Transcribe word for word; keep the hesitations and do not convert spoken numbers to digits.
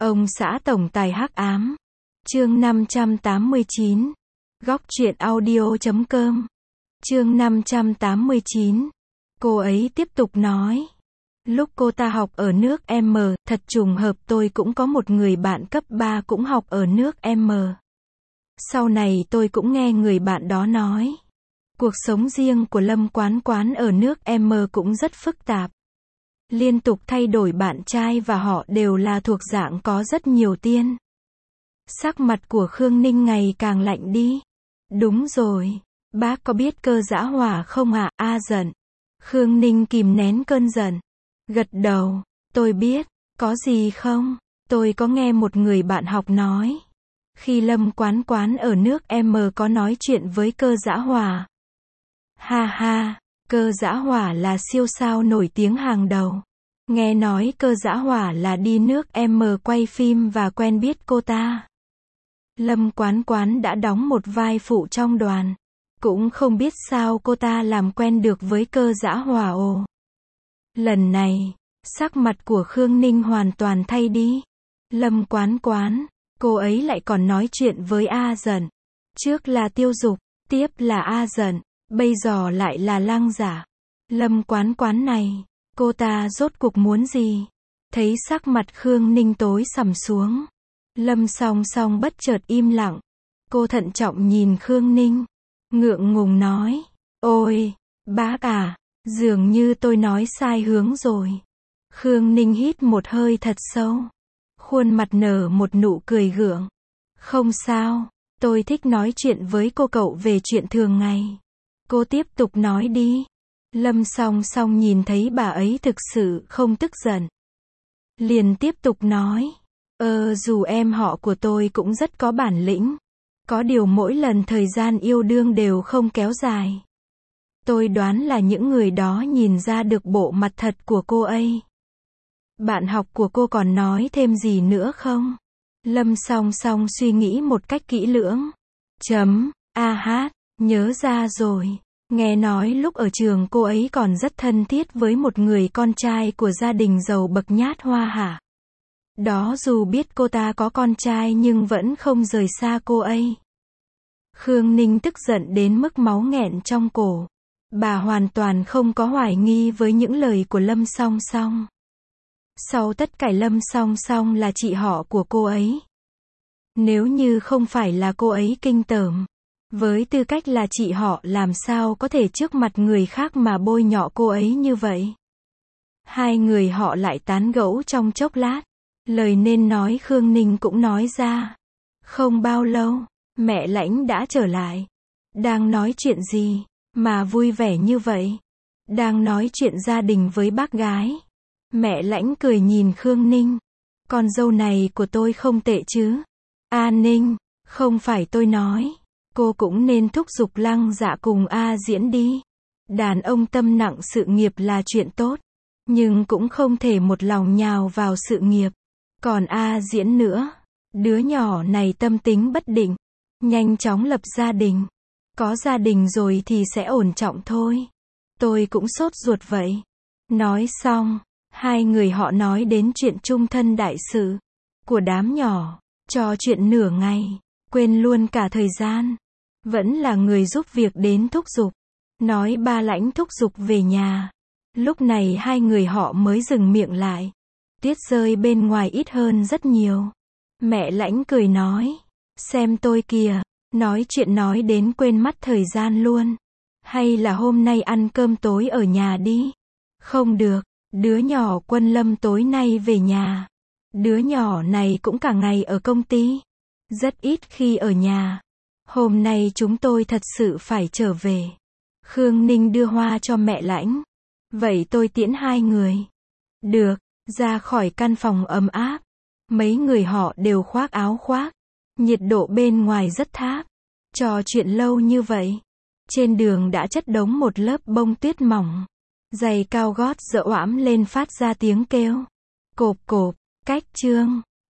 Ông xã tổng tài hắc ám. Chương năm trăm tám mươi chín. Góc truyện audio chấm com. Chương năm trăm tám mươi chín. Cô ấy tiếp tục nói. Lúc cô ta học ở nước M, thật trùng hợp tôi cũng có một người bạn cấp ba cũng học ở nước M. Sau này tôi cũng nghe người bạn đó nói. Cuộc sống riêng của Lâm Quán Quán ở nước M cũng rất phức tạp. Liên tục thay đổi bạn trai và họ đều là thuộc dạng có rất nhiều tiền. Sắc mặt của Khương Ninh ngày càng lạnh đi. Đúng rồi, bác có biết Cơ Dã Hỏa không ạ? À? A giận. Khương Ninh kìm nén cơn giận. Gật đầu, tôi biết, có gì không? Tôi có nghe một người bạn học nói. Khi Lâm Quán Quán ở nước M có nói chuyện với Cơ Dã Hỏa. Ha ha, Cơ Dã Hỏa là siêu sao nổi tiếng hàng đầu. Nghe nói Cơ Dã Hỏa là đi nước M quay phim và quen biết cô ta. Lâm Quán Quán đã đóng một vai phụ trong đoàn. Cũng không biết sao cô ta làm quen được với Cơ Dã Hỏa ồ. Lần này, sắc mặt của Khương Ninh hoàn toàn thay đi. Lâm Quán Quán, cô ấy lại còn nói chuyện với A giận. Trước là Tiêu Dục, tiếp là A giận, bây giờ lại là Lăng Giả. Lâm Quán Quán này, cô ta rốt cuộc muốn gì? Thấy sắc mặt Khương Ninh tối sầm xuống. Lâm Song Song bất chợt im lặng. Cô thận trọng nhìn Khương Ninh. Ngượng ngùng nói. Ôi, bác à, dường như tôi nói sai hướng rồi. Khương Ninh hít một hơi thật sâu. Khuôn mặt nở một nụ cười gượng. Không sao, tôi thích nói chuyện với cô cậu về chuyện thường ngày. Cô tiếp tục nói đi. Lâm Song Song nhìn thấy bà ấy thực sự không tức giận. Liền tiếp tục nói. Ờ dù em họ của tôi cũng rất có bản lĩnh. Có điều mỗi lần thời gian yêu đương đều không kéo dài. Tôi đoán là những người đó nhìn ra được bộ mặt thật của cô ấy. Bạn học của cô còn nói thêm gì nữa không? Lâm Song Song suy nghĩ một cách kỹ lưỡng. Chấm, a hát, nhớ ra rồi. Nghe nói lúc ở trường cô ấy còn rất thân thiết với một người con trai của gia đình giàu bậc Nhát Hoa hả? Đó dù biết cô ta có con trai nhưng vẫn không rời xa cô ấy. Khương Ninh tức giận đến mức máu nghẹn trong cổ. Bà hoàn toàn không có hoài nghi với những lời của Lâm Song Song. Sau tất cả Lâm Song Song là chị họ của cô ấy. Nếu như không phải là cô ấy kinh tởm, với tư cách là chị họ làm sao có thể trước mặt người khác mà bôi nhọ cô ấy như vậy. Hai người họ lại tán gẫu trong chốc lát. Lời nên nói Khương Ninh cũng nói ra. Không bao lâu, mẹ Lãnh đã trở lại. Đang nói chuyện gì mà vui vẻ như vậy? Đang nói chuyện gia đình với bác gái. Mẹ Lãnh cười nhìn Khương Ninh. Con dâu này của tôi không tệ chứ? A Ninh, không phải tôi nói. Cô cũng nên thúc giục Lăng Dạ cùng A Diễn đi. Đàn ông tâm nặng sự nghiệp là chuyện tốt. Nhưng cũng không thể một lòng nhào vào sự nghiệp. Còn A Diễn nữa. Đứa nhỏ này tâm tính bất định. Nhanh chóng lập gia đình. Có gia đình rồi thì sẽ ổn trọng thôi. Tôi cũng sốt ruột vậy. Nói xong, hai người họ nói đến chuyện chung thân đại sự của đám nhỏ. Trò chuyện nửa ngày. Quên luôn cả thời gian. Vẫn là người giúp việc đến thúc giục. Nói ba Lãnh thúc giục về nhà. Lúc này hai người họ mới dừng miệng lại. Tuyết rơi bên ngoài ít hơn rất nhiều. Mẹ Lãnh cười nói. Xem tôi kìa. Nói chuyện nói đến quên mất thời gian luôn. Hay là hôm nay ăn cơm tối ở nhà đi. Không được. Đứa nhỏ Quân Lâm tối nay về nhà. Đứa nhỏ này cũng cả ngày ở công ty. Rất ít khi ở nhà. Hôm nay chúng tôi thật sự phải trở về. Khương Ninh đưa hoa cho mẹ Lãnh. Vậy tôi tiễn hai người. Được. Ra khỏi căn phòng ấm áp. Mấy người họ đều khoác áo khoác. Nhiệt độ bên ngoài rất thấp. Trò chuyện lâu như vậy. Trên đường đã chất đống một lớp bông tuyết mỏng. Giày cao gót dỡ oãm lên phát ra tiếng kêu. Cộp cộp. Cách chương.